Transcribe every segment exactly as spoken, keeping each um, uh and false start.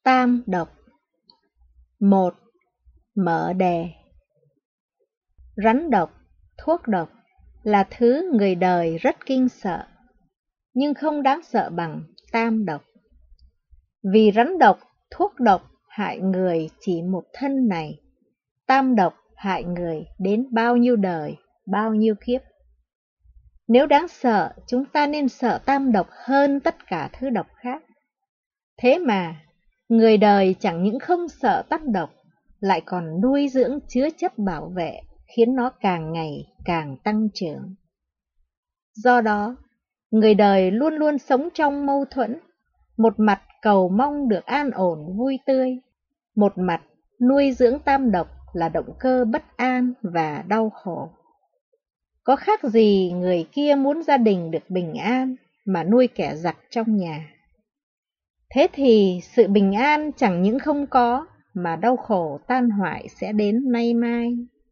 Tam độc. Một. Mở đề. Rắn độc, thuốc độc là thứ người đời rất kinh sợ, nhưng không đáng sợ bằng tam độc. Vì rắn độc, thuốc độc hại người chỉ một thân này, tam độc hại người đến bao nhiêu đời, bao nhiêu kiếp. Nếu đáng sợ, chúng ta nên sợ tam độc hơn tất cả thứ độc khác. Thế mà, người đời chẳng những không sợ tam độc, lại còn nuôi dưỡng chứa chấp bảo vệ, khiến nó càng ngày càng tăng trưởng. Do đó, người đời luôn luôn sống trong mâu thuẫn, một mặt cầu mong được an ổn vui tươi, một mặt nuôi dưỡng tam độc là động cơ bất an và đau khổ. Có khác gì người kia muốn gia đình được bình an mà nuôi kẻ giặc trong nhà. Thế thì sự bình an chẳng những không có, mà đau khổ tan hoại sẽ đến nay mai.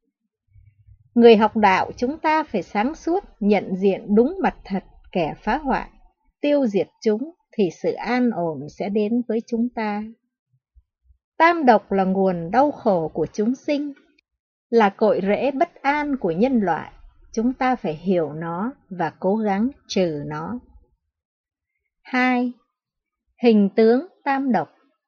Người học đạo chúng ta phải sáng suốt, nhận diện đúng mặt thật kẻ phá hoại, tiêu diệt chúng thì sự an ổn sẽ đến với chúng ta. Tam độc là nguồn đau khổ của chúng sinh, là cội rễ bất an của nhân loại. Chúng ta phải hiểu nó và cố gắng trừ nó. Hai. Hình tướng tam độc.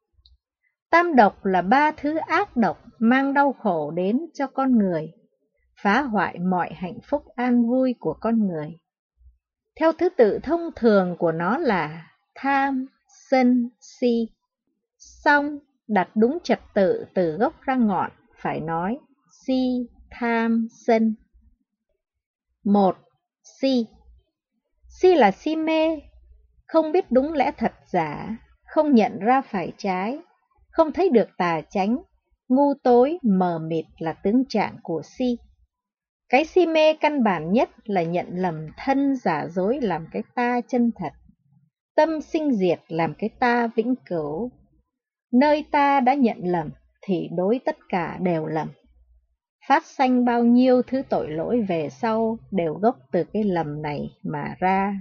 Tam độc là ba thứ ác độc mang đau khổ đến cho con người, phá hoại mọi hạnh phúc an vui của con người. Theo thứ tự thông thường của nó là tham, sân, si. Song đặt đúng trật tự từ gốc ra ngọn, phải nói si, tham, sân. Một. Si. Si là si mê, không biết đúng lẽ thật giả, không nhận ra phải trái, không thấy được tà chánh, ngu tối, mờ mịt là tướng trạng của si. Cái si mê căn bản nhất là nhận lầm thân giả dối làm cái ta chân thật, tâm sinh diệt làm cái ta vĩnh cửu. Nơi ta đã nhận lầm thì đối tất cả đều lầm. Phát sanh bao nhiêu thứ tội lỗi về sau đều gốc từ cái lầm này mà ra.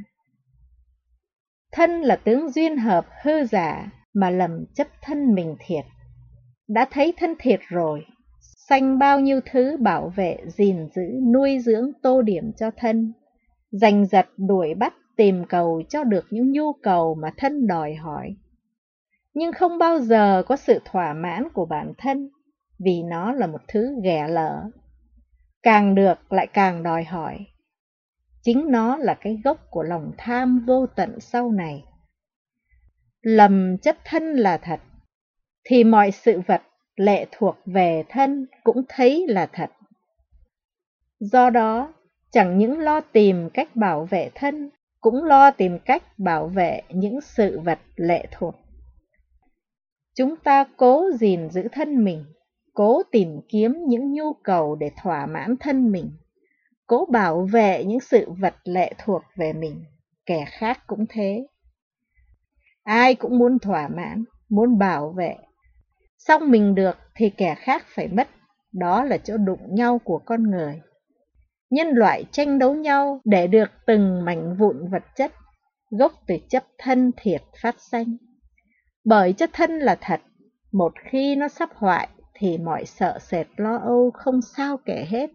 Thân là tướng duyên hợp hư giả mà lầm chấp thân mình thiệt. Đã thấy thân thiệt rồi, sanh bao nhiêu thứ bảo vệ, gìn giữ, nuôi dưỡng, tô điểm cho thân, giành giật đuổi bắt tìm cầu cho được những nhu cầu mà thân đòi hỏi. Nhưng không bao giờ có sự thỏa mãn của bản thân, vì nó là một thứ ghẻ lở. Càng được lại càng đòi hỏi. Chính nó là cái gốc của lòng tham vô tận sau này. Lầm chấp thân là thật, thì mọi sự vật lệ thuộc về thân cũng thấy là thật. Do đó, chẳng những lo tìm cách bảo vệ thân, cũng lo tìm cách bảo vệ những sự vật lệ thuộc. Chúng ta cố gìn giữ thân mình, cố tìm kiếm những nhu cầu để thỏa mãn thân mình, cố bảo vệ những sự vật lệ thuộc về mình, kẻ khác cũng thế. Ai cũng muốn thỏa mãn, muốn bảo vệ. Xong mình được thì kẻ khác phải mất, đó là chỗ đụng nhau của con người. Nhân loại tranh đấu nhau để được từng mảnh vụn vật chất, gốc từ chấp thân thiệt phát sanh. Bởi chất thân là thật, một khi nó sắp hoại thì mọi sợ sệt lo âu không sao kể hết.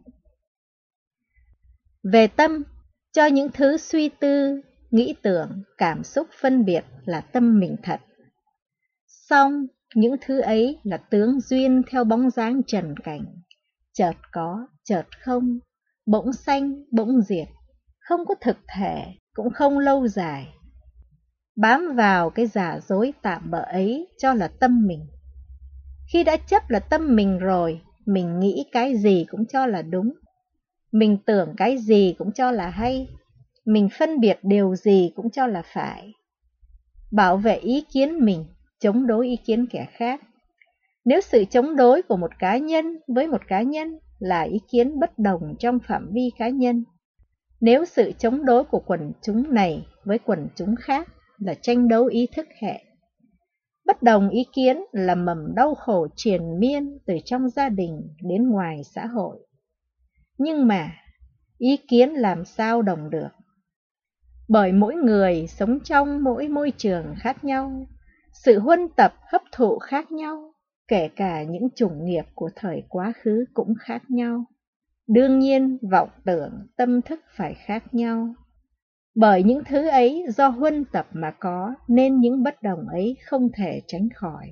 Về tâm, cho những thứ suy tư, nghĩ tưởng, cảm xúc phân biệt là tâm mình thật. Song những thứ ấy là tướng duyên theo bóng dáng trần cảnh, chợt có, chợt không, bỗng sanh, bỗng diệt, không có thực thể, cũng không lâu dài. Bám vào cái giả dối tạm bợ ấy cho là tâm mình. Khi đã chấp là tâm mình rồi, mình nghĩ cái gì cũng cho là đúng. Mình tưởng cái gì cũng cho là hay. Mình phân biệt điều gì cũng cho là phải. Bảo vệ ý kiến mình, chống đối ý kiến kẻ khác. Nếu sự chống đối của một cá nhân với một cá nhân là ý kiến bất đồng trong phạm vi cá nhân, nếu sự chống đối của quần chúng này với quần chúng khác là tranh đấu ý thức hệ, bất đồng ý kiến là mầm đau khổ triền miên từ trong gia đình đến ngoài xã hội. Nhưng mà ý kiến làm sao đồng được? Bởi mỗi người sống trong mỗi môi trường khác nhau, Sự huân tập hấp thụ khác nhau, kể cả những chủng nghiệp của thời quá khứ cũng khác nhau. Đương nhiên, vọng tưởng, tâm thức phải khác nhau. Bởi những thứ ấy do huân tập mà có, nên những bất đồng ấy không thể tránh khỏi.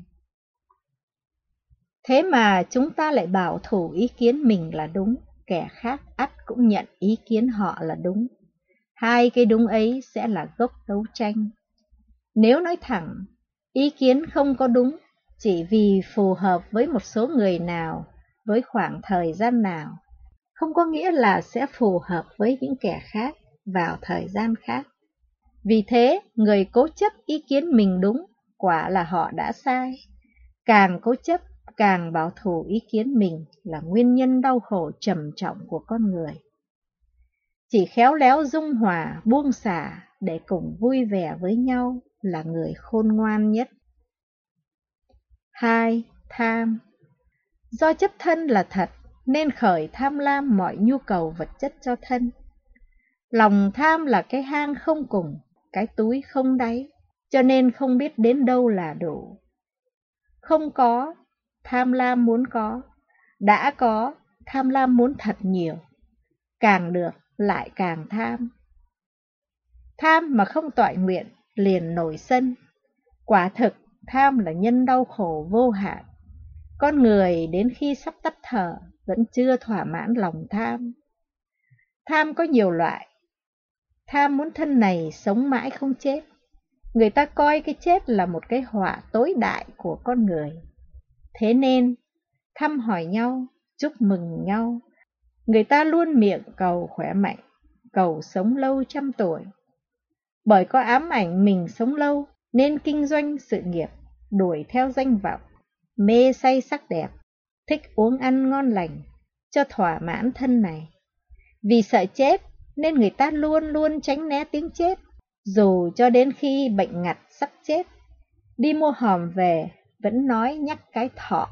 Thế mà chúng ta lại bảo thủ ý kiến mình là đúng, kẻ khác ắt cũng nhận ý kiến họ là đúng. Hai cái đúng ấy sẽ là gốc đấu tranh. Nếu nói thẳng, ý kiến không có đúng, chỉ vì phù hợp với một số người nào, với khoảng thời gian nào, không có nghĩa là sẽ phù hợp với những kẻ khác vào thời gian khác. Vì thế, người cố chấp ý kiến mình đúng, quả là họ đã sai. Càng cố chấp, càng bảo thủ ý kiến mình là nguyên nhân đau khổ trầm trọng của con người. Chỉ khéo léo dung hòa, buông xả để cùng vui vẻ với nhau là người khôn ngoan nhất. Hai. Tham. Do chấp thân là thật, nên khởi tham lam mọi nhu cầu vật chất cho thân. Lòng tham là cái hang không cùng, cái túi không đáy, cho nên không biết đến đâu là đủ. Không có, tham lam muốn có, đã có, tham lam muốn thật nhiều, càng được lại càng tham. Tham mà không toại nguyện, liền nổi sân. Quả thực, tham là nhân đau khổ vô hạn. Con người đến khi sắp tắt thở, vẫn chưa thỏa mãn lòng tham. Tham có nhiều loại. Tham muốn thân này sống mãi không chết. Người ta coi cái chết là một cái họa tối đại của con người. Thế nên, thăm hỏi nhau, chúc mừng nhau. Người ta luôn miệng cầu khỏe mạnh, cầu sống lâu trăm tuổi. Bởi có ám ảnh mình sống lâu, nên kinh doanh sự nghiệp, đuổi theo danh vọng, mê say sắc đẹp, thích uống ăn ngon lành, cho thỏa mãn thân này. Vì sợ chết, nên người ta luôn luôn tránh né tiếng chết, dù cho đến khi bệnh ngặt sắp chết, đi mua hòm về, vẫn nói nhắc cái thọ.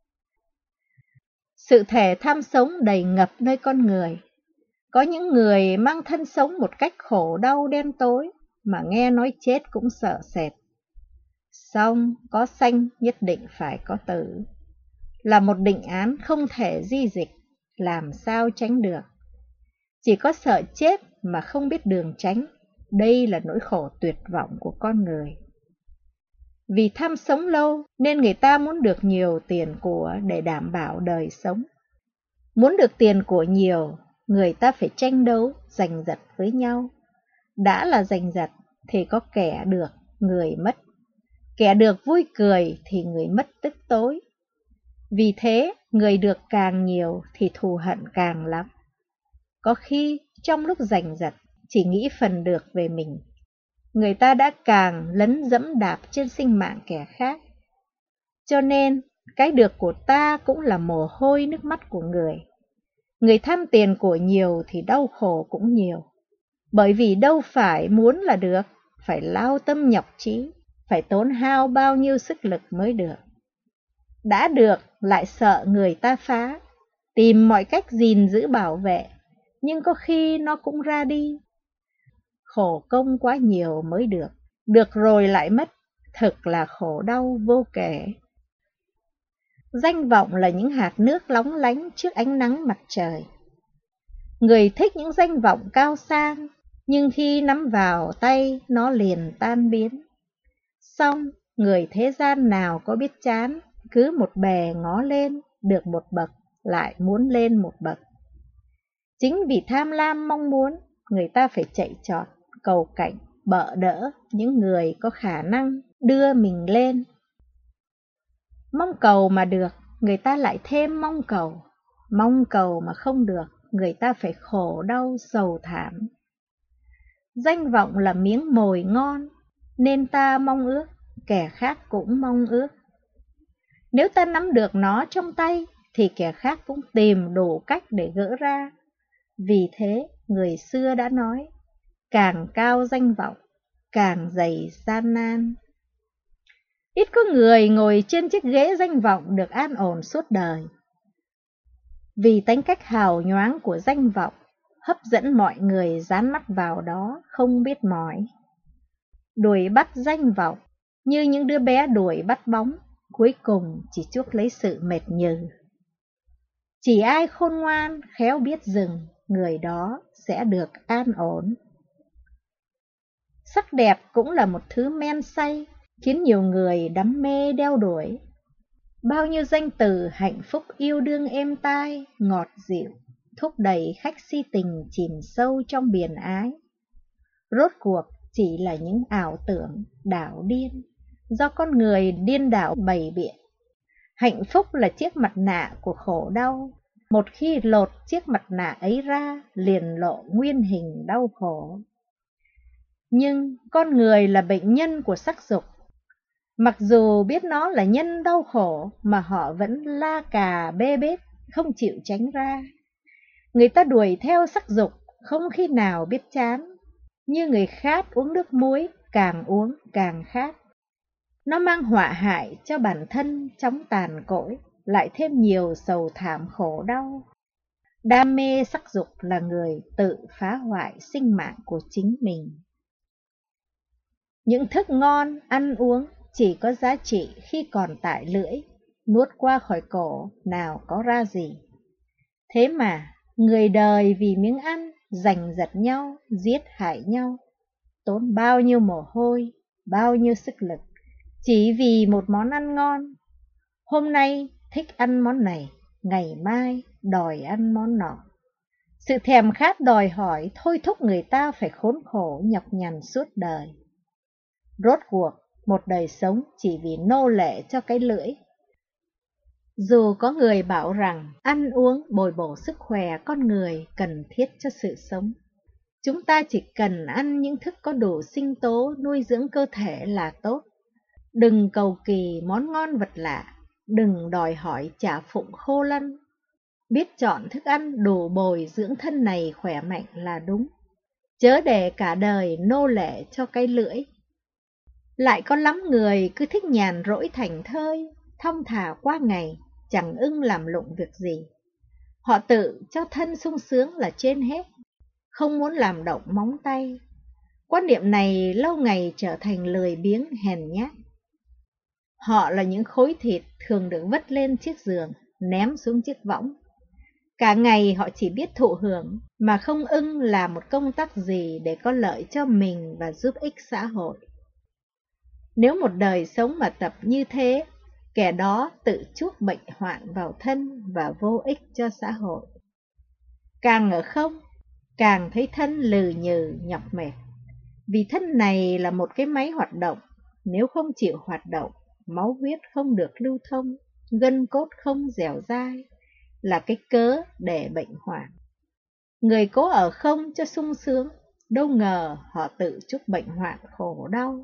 Sự thể tham sống đầy ngập nơi con người. Có những người mang thân sống một cách khổ đau đen tối, mà nghe nói chết cũng sợ sệt. Song có sanh nhất định phải có tử, là một định án không thể di dịch, làm sao tránh được. Chỉ có sợ chết mà không biết đường tránh, đây là nỗi khổ tuyệt vọng của con người. Vì tham sống lâu nên người ta muốn được nhiều tiền của để đảm bảo đời sống. Muốn được tiền của nhiều, người ta phải tranh đấu, giành giật với nhau. Đã là giành giật thì có kẻ được, người mất. Kẻ được vui cười thì người mất tức tối. Vì thế, người được càng nhiều thì thù hận càng lắm. Có khi trong lúc giành giật chỉ nghĩ phần được về mình, người ta đã càng lấn dẫm đạp trên sinh mạng kẻ khác. Cho nên, cái được của ta cũng là mồ hôi nước mắt của người. Người tham tiền của nhiều thì đau khổ cũng nhiều. Bởi vì đâu phải muốn là được, phải lao tâm nhọc trí, phải tốn hao bao nhiêu sức lực mới được. Đã được lại sợ người ta phá, tìm mọi cách gìn giữ bảo vệ, nhưng có khi nó cũng ra đi. Khổ công quá nhiều mới được, được rồi lại mất, thực là khổ đau vô kể. Danh vọng là những hạt nước lóng lánh trước ánh nắng mặt trời. Người thích những danh vọng cao sang, nhưng khi nắm vào tay nó liền tan biến. Song người thế gian nào có biết chán, cứ một bề ngó lên, được một bậc, lại muốn lên một bậc. Chính vì tham lam mong muốn, người ta phải chạy trọt, cầu cạnh, bợ đỡ những người có khả năng đưa mình lên. Mong cầu mà được, người ta lại thêm mong cầu. Mong cầu mà không được, người ta phải khổ đau sầu thảm. Danh vọng là miếng mồi ngon, nên ta mong ước, kẻ khác cũng mong ước. Nếu ta nắm được nó trong tay, thì kẻ khác cũng tìm đủ cách để gỡ ra. Vì thế, người xưa đã nói, càng cao danh vọng, càng dày gian nan. Ít có người ngồi trên chiếc ghế danh vọng được an ổn suốt đời. Vì tính cách hào nhoáng của danh vọng, hấp dẫn mọi người dán mắt vào đó không biết mỏi. Đuổi bắt danh vọng, như những đứa bé đuổi bắt bóng, cuối cùng chỉ chuốc lấy sự mệt nhừ. Chỉ ai khôn ngoan, khéo biết dừng, người đó sẽ được an ổn. Sắc đẹp cũng là một thứ men say, khiến nhiều người đắm mê đeo đuổi. Bao nhiêu danh từ hạnh phúc yêu đương êm tai, ngọt dịu, thúc đẩy khách si tình chìm sâu trong biển ái. Rốt cuộc chỉ là những ảo tưởng đảo điên, do con người điên đảo bày biện. Hạnh phúc là chiếc mặt nạ của khổ đau, một khi lột chiếc mặt nạ ấy ra, liền lộ nguyên hình đau khổ. Nhưng con người là bệnh nhân của sắc dục. Mặc dù biết nó là nhân đau khổ mà họ vẫn la cà bê bết, không chịu tránh ra. Người ta đuổi theo sắc dục, không khi nào biết chán. Như người khát uống nước muối, càng uống càng khát. Nó mang họa hại cho bản thân chóng tàn cõi, lại thêm nhiều sầu thảm khổ đau. Đam mê sắc dục là người tự phá hoại sinh mạng của chính mình. Những thức ngon, ăn uống chỉ có giá trị khi còn tại lưỡi, nuốt qua khỏi cổ nào có ra gì. Thế mà, người đời vì miếng ăn, giành giật nhau, giết hại nhau, tốn bao nhiêu mồ hôi, bao nhiêu sức lực, chỉ vì một món ăn ngon. Hôm nay thích ăn món này, ngày mai đòi ăn món nọ. Sự thèm khát đòi hỏi thôi thúc người ta phải khốn khổ nhọc nhằn suốt đời. Rốt cuộc, một đời sống chỉ vì nô lệ cho cái lưỡi. Dù có người bảo rằng ăn uống bồi bổ sức khỏe con người cần thiết cho sự sống, chúng ta chỉ cần ăn những thức có đủ sinh tố nuôi dưỡng cơ thể là tốt. Đừng cầu kỳ món ngon vật lạ, đừng đòi hỏi chả phụng khô lăn. Biết chọn thức ăn đủ bồi dưỡng thân này khỏe mạnh là đúng. Chớ để cả đời nô lệ cho cái lưỡi. Lại có lắm người cứ thích nhàn rỗi thảnh thơi, thong thả qua ngày, chẳng ưng làm lụng việc gì. Họ tự cho thân sung sướng là trên hết, không muốn làm động móng tay. Quan niệm này lâu ngày trở thành lười biếng hèn nhát. Họ là những khối thịt thường được vất lên chiếc giường, ném xuống chiếc võng. Cả ngày họ chỉ biết thụ hưởng, mà không ưng làm một công tác gì để có lợi cho mình và giúp ích xã hội. Nếu một đời sống mà tập như thế, kẻ đó tự chuốc bệnh hoạn vào thân và vô ích cho xã hội. Càng ở không, càng thấy thân lừ nhừ nhọc mệt. Vì thân này là một cái máy hoạt động, nếu không chịu hoạt động, máu huyết không được lưu thông, gân cốt không dẻo dai, là cái cớ để bệnh hoạn. Người cố ở không cho sung sướng, đâu ngờ họ tự chuốc bệnh hoạn khổ đau.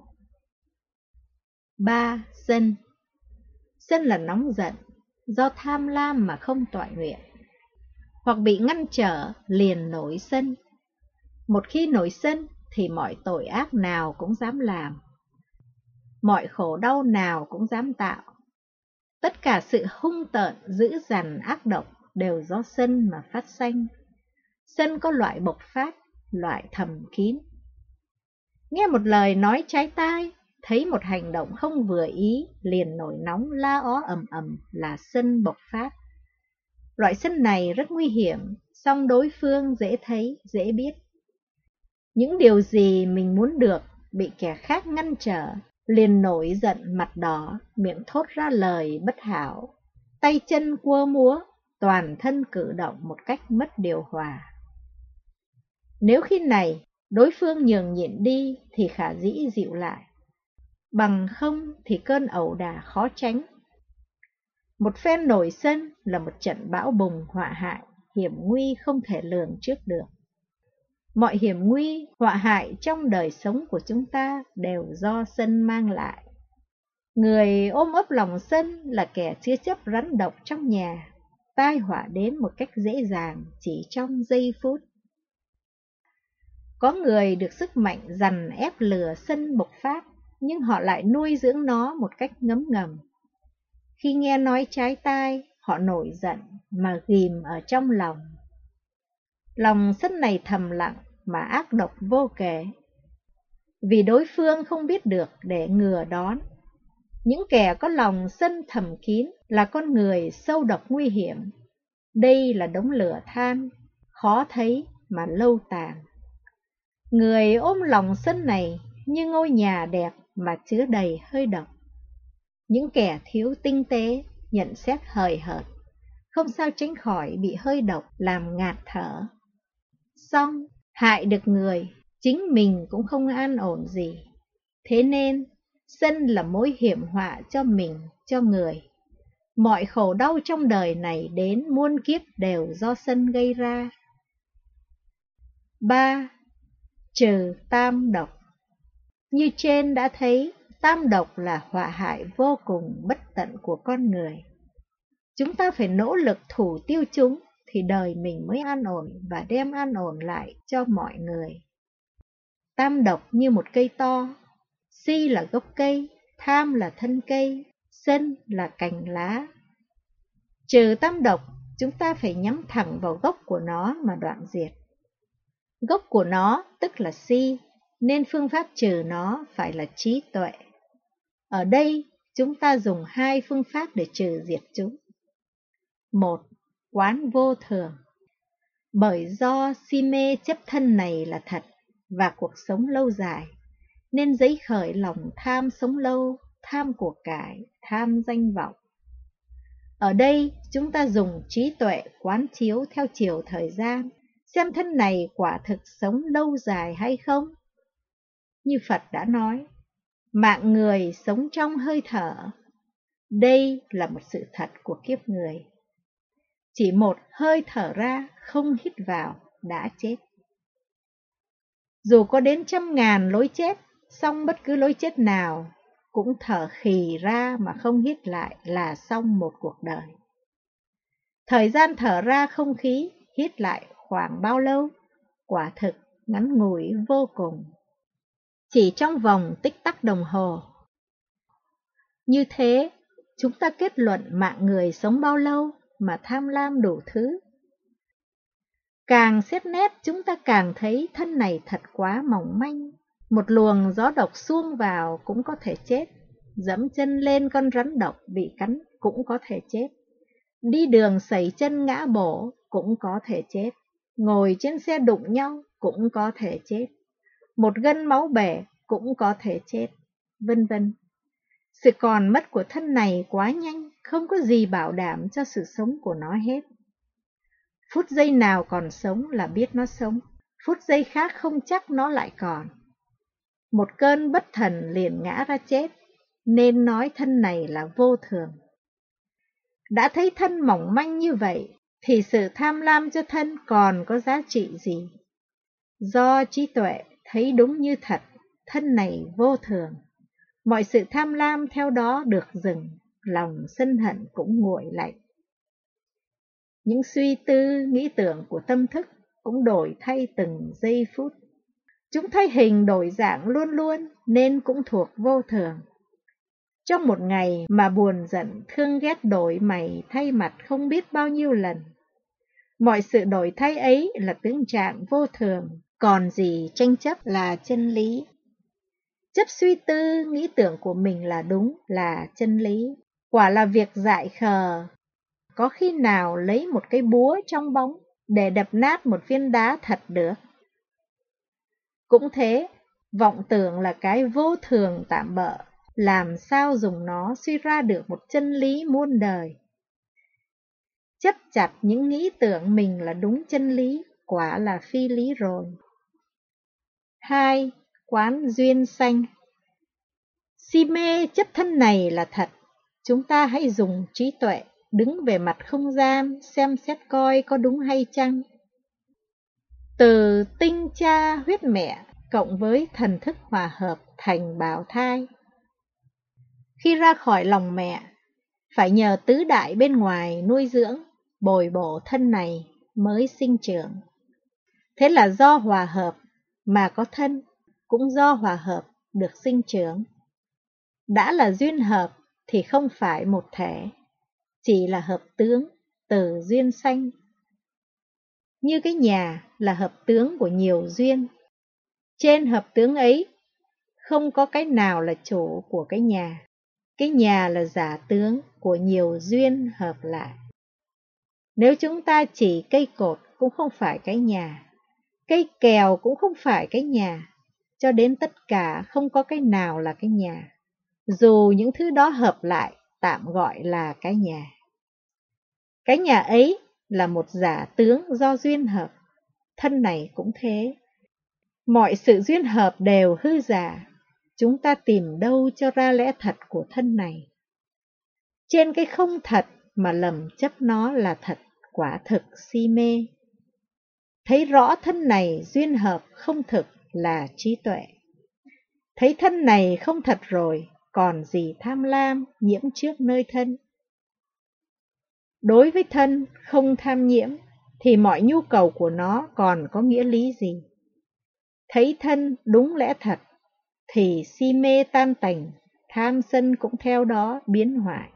Ba. Sân. Sân là nóng giận, do tham lam mà không toại nguyện, hoặc bị ngăn trở liền nổi sân. Một khi nổi sân thì mọi tội ác nào cũng dám làm, mọi khổ đau nào cũng dám tạo. Tất cả sự hung tợn, dữ dằn, ác độc đều do sân mà phát sanh. Sân có loại bộc phát, loại thầm kín. Nghe một lời nói trái tai, thấy một hành động không vừa ý, liền nổi nóng la ó ầm ầm là sân bộc phát. Loại sân này rất nguy hiểm, song đối phương dễ thấy, dễ biết. Những điều gì mình muốn được bị kẻ khác ngăn trở, liền nổi giận mặt đỏ, miệng thốt ra lời bất hảo, tay chân quơ múa, toàn thân cử động một cách mất điều hòa. Nếu khi này đối phương nhường nhịn đi thì khả dĩ dịu lại, bằng không thì cơn ẩu đả khó tránh. Một phen nổi sân là một trận bão bùng họa hại, hiểm nguy không thể lường trước được. Mọi hiểm nguy, họa hại trong đời sống của chúng ta đều do sân mang lại. Người ôm ấp lòng sân là kẻ chứa chấp rắn độc trong nhà, tai họa đến một cách dễ dàng chỉ trong giây phút. Có người được sức mạnh dằn ép lừa sân bộc phát, nhưng họ lại nuôi dưỡng nó một cách ngấm ngầm. Khi nghe nói trái tai, họ nổi giận mà ghìm ở trong lòng. Lòng sân này thầm lặng mà ác độc vô kể. Vì đối phương không biết được để ngừa đón, Những kẻ có lòng sân thầm kín là con người sâu độc nguy hiểm. Đây là đống lửa than, khó thấy mà lâu tàn. Người ôm lòng sân này như ngôi nhà đẹp mà chứa đầy hơi độc. Những kẻ thiếu tinh tế, nhận xét hời hợt, không sao tránh khỏi bị hơi độc làm ngạt thở. Xong, hại được người, chính mình cũng không an ổn gì. Thế nên, sân là mối hiểm họa cho mình, cho người. Mọi khổ đau trong đời này đến muôn kiếp đều do sân gây ra. ba. Trừ tam độc. Như trên đã thấy, tam độc là họa hại vô cùng bất tận của con người. Chúng ta phải nỗ lực thủ tiêu chúng thì đời mình mới an ổn và đem an ổn lại cho mọi người. Tam độc như một cây to, si là gốc cây, tham là thân cây, sân là cành lá. Trừ tam độc, chúng ta phải nhắm thẳng vào gốc của nó mà đoạn diệt. Gốc của nó tức là si, nên phương pháp trừ nó phải là trí tuệ. Ở đây, chúng ta dùng hai phương pháp để trừ diệt chúng. Một, quán vô thường. Bởi do si mê chấp thân này là thật và cuộc sống lâu dài, nên dấy khởi lòng tham sống lâu, tham của cải, tham danh vọng. Ở đây, chúng ta dùng trí tuệ quán chiếu theo chiều thời gian, xem thân này quả thực sống lâu dài hay không. Như Phật đã nói, mạng người sống trong hơi thở. Đây là một sự thật của kiếp người. Chỉ một hơi thở ra không hít vào đã chết. Dù có đến trăm ngàn lối chết, song bất cứ lối chết nào cũng thở khì ra mà không hít lại là xong một cuộc đời. Thời gian thở ra không khí, hít lại khoảng bao lâu? Quả thực ngắn ngủi vô cùng. Chỉ trong vòng tích tắc đồng hồ. Như thế, chúng ta kết luận mạng người sống bao lâu mà tham lam đủ thứ. Càng xét nét chúng ta càng thấy thân này thật quá mỏng manh. Một luồng gió độc xuông vào cũng có thể chết. Dẫm chân lên con rắn độc bị cắn cũng có thể chết. Đi đường sẩy chân ngã bổ cũng có thể chết. Ngồi trên xe đụng nhau cũng có thể chết. Một gân máu bể cũng có thể chết, vân vân. Sự còn mất của thân này quá nhanh, không có gì bảo đảm cho sự sống của nó hết. Phút giây nào còn sống là biết nó sống, phút giây khác không chắc nó lại còn. Một cơn bất thần liền ngã ra chết, nên nói thân này là vô thường. Đã thấy thân mỏng manh như vậy, thì sự tham lam cho thân còn có giá trị gì? Do trí tuệ thấy đúng như thật, thân này vô thường. Mọi sự tham lam theo đó được dừng, lòng sân hận cũng nguội lạnh. Những suy tư, nghĩ tưởng của tâm thức cũng đổi thay từng giây phút. Chúng thay hình đổi dạng luôn luôn nên cũng thuộc vô thường. Trong một ngày mà buồn giận, thương ghét đổi mày thay mặt không biết bao nhiêu lần. Mọi sự đổi thay ấy là tướng trạng vô thường, còn gì tranh chấp là chân lý. Chấp suy tư, nghĩ tưởng của mình là đúng, là chân lý. Quả là việc dại khờ. Có khi nào lấy một cái búa trong bóng để đập nát một viên đá thật được? Cũng thế, vọng tưởng là cái vô thường tạm bợ, làm sao dùng nó suy ra được một chân lý muôn đời. Chấp chặt những nghĩ tưởng mình là đúng chân lý, quả là phi lý rồi. Hai, quán duyên sanh. Si mê chấp thân này là thật, chúng ta hãy dùng trí tuệ đứng về mặt không gian xem xét coi có đúng hay chăng. Từ tinh cha huyết mẹ cộng với thần thức hòa hợp thành bào thai. Khi ra khỏi lòng mẹ, phải nhờ tứ đại bên ngoài nuôi dưỡng, bồi bổ thân này mới sinh trưởng. Thế là do hòa hợp mà có thân, cũng do hòa hợp được sinh trưởng. Đã là duyên hợp thì không phải một thể, chỉ là hợp tướng từ duyên sanh. Như cái nhà là hợp tướng của nhiều duyên. Trên hợp tướng ấy, không có cái nào là chủ của cái nhà. Cái nhà là giả tướng của nhiều duyên hợp lại. Nếu chúng ta chỉ cây cột cũng không phải cái nhà, cây kèo cũng không phải cái nhà, cho đến tất cả không có cái nào là cái nhà, dù những thứ đó hợp lại tạm gọi là cái nhà. Cái nhà ấy là một giả tướng do duyên hợp, thân này cũng thế. Mọi sự duyên hợp đều hư giả, chúng ta tìm đâu cho ra lẽ thật của thân này. Trên cái không thật mà lầm chấp nó là thật, quả thực si mê. Thấy rõ thân này duyên hợp không thực là trí tuệ. Thấy thân này không thật rồi, còn gì tham lam nhiễm trước nơi thân. Đối với thân không tham nhiễm thì mọi nhu cầu của nó còn có nghĩa lý gì? Thấy thân đúng lẽ thật thì si mê tan tành, tham sân cũng theo đó biến hoại.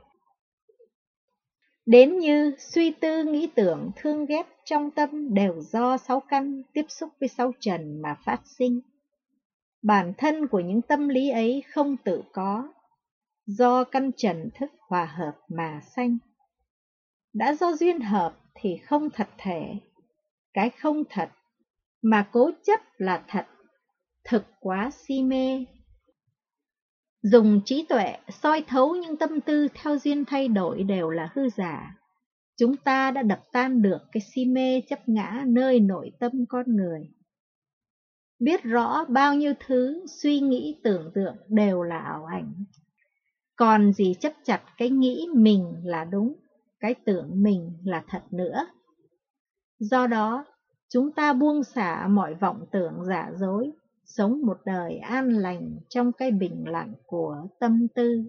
Đến như suy tư nghĩ tưởng thương ghét trong tâm đều do sáu căn tiếp xúc với sáu trần mà phát sinh. Bản thân của những tâm lý ấy không tự có, do căn trần thức hòa hợp mà sanh. Đã do duyên hợp thì không thật thể, cái không thật mà cố chấp là thật, thực quá si mê. Dùng trí tuệ soi thấu những tâm tư theo duyên thay đổi đều là hư giả. Chúng ta đã đập tan được cái si mê chấp ngã nơi nội tâm con người. Biết rõ bao nhiêu thứ suy nghĩ tưởng tượng đều là ảo ảnh. Còn gì chấp chặt cái nghĩ mình là đúng, cái tưởng mình là thật nữa. Do đó, chúng ta buông xả mọi vọng tưởng giả dối, sống một đời an lành trong cái bình lặng của tâm tư.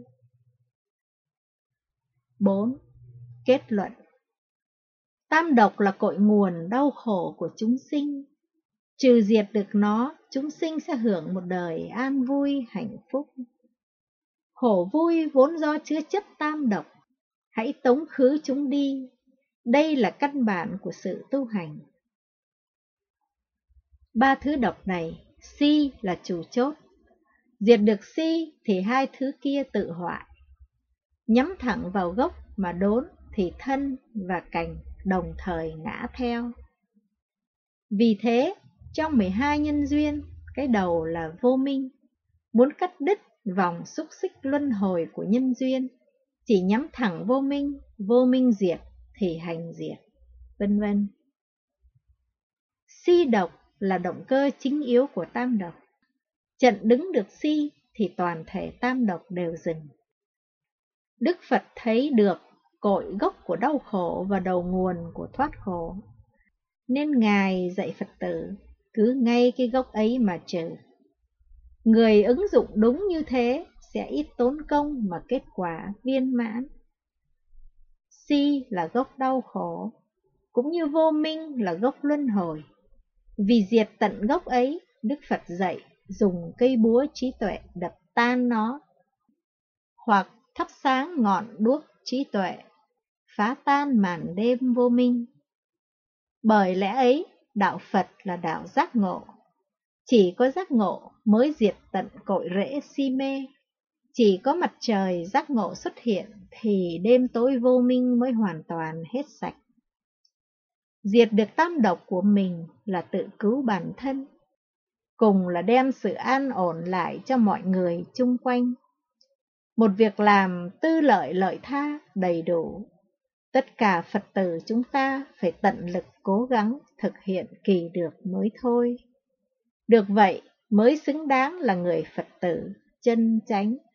bốn. Kết luận. Tam độc là cội nguồn đau khổ của chúng sinh. Trừ diệt được nó, chúng sinh sẽ hưởng một đời an vui, hạnh phúc. Khổ vui vốn do chứa chấp tam độc, hãy tống khứ chúng đi. Đây là căn bản của sự tu hành. Ba thứ độc này, si là chủ chốt. Diệt được si thì hai thứ kia tự hoại. Nhắm thẳng vào gốc mà đốn thì thân và cành đồng thời ngã theo. Vì thế, trong mười hai nhân duyên, cái đầu là vô minh. Muốn cắt đứt vòng xúc xích luân hồi của nhân duyên, chỉ nhắm thẳng vô minh, vô minh diệt thì hành diệt, vân vân. Si độc là động cơ chính yếu của tam độc. Chặn đứng được si thì toàn thể tam độc đều dừng. Đức Phật thấy được cội gốc của đau khổ và đầu nguồn của thoát khổ, nên Ngài dạy Phật tử cứ ngay cái gốc ấy mà trừ. Người ứng dụng đúng như thế sẽ ít tốn công mà kết quả viên mãn. Si là gốc đau khổ, cũng như vô minh là gốc luân hồi. Vì diệt tận gốc ấy, Đức Phật dạy dùng cây búa trí tuệ đập tan nó, hoặc thắp sáng ngọn đuốc trí tuệ, phá tan màn đêm vô minh. Bởi lẽ ấy, đạo Phật là đạo giác ngộ. Chỉ có giác ngộ mới diệt tận cội rễ si mê. Chỉ có mặt trời giác ngộ xuất hiện thì đêm tối vô minh mới hoàn toàn hết sạch. Diệt được tam độc của mình là tự cứu bản thân, cùng là đem sự an ổn lại cho mọi người chung quanh. Một việc làm tư lợi lợi tha đầy đủ. Tất cả Phật tử chúng ta phải tận lực cố gắng thực hiện kỳ được mới thôi. Được vậy mới xứng đáng là người Phật tử chân chánh.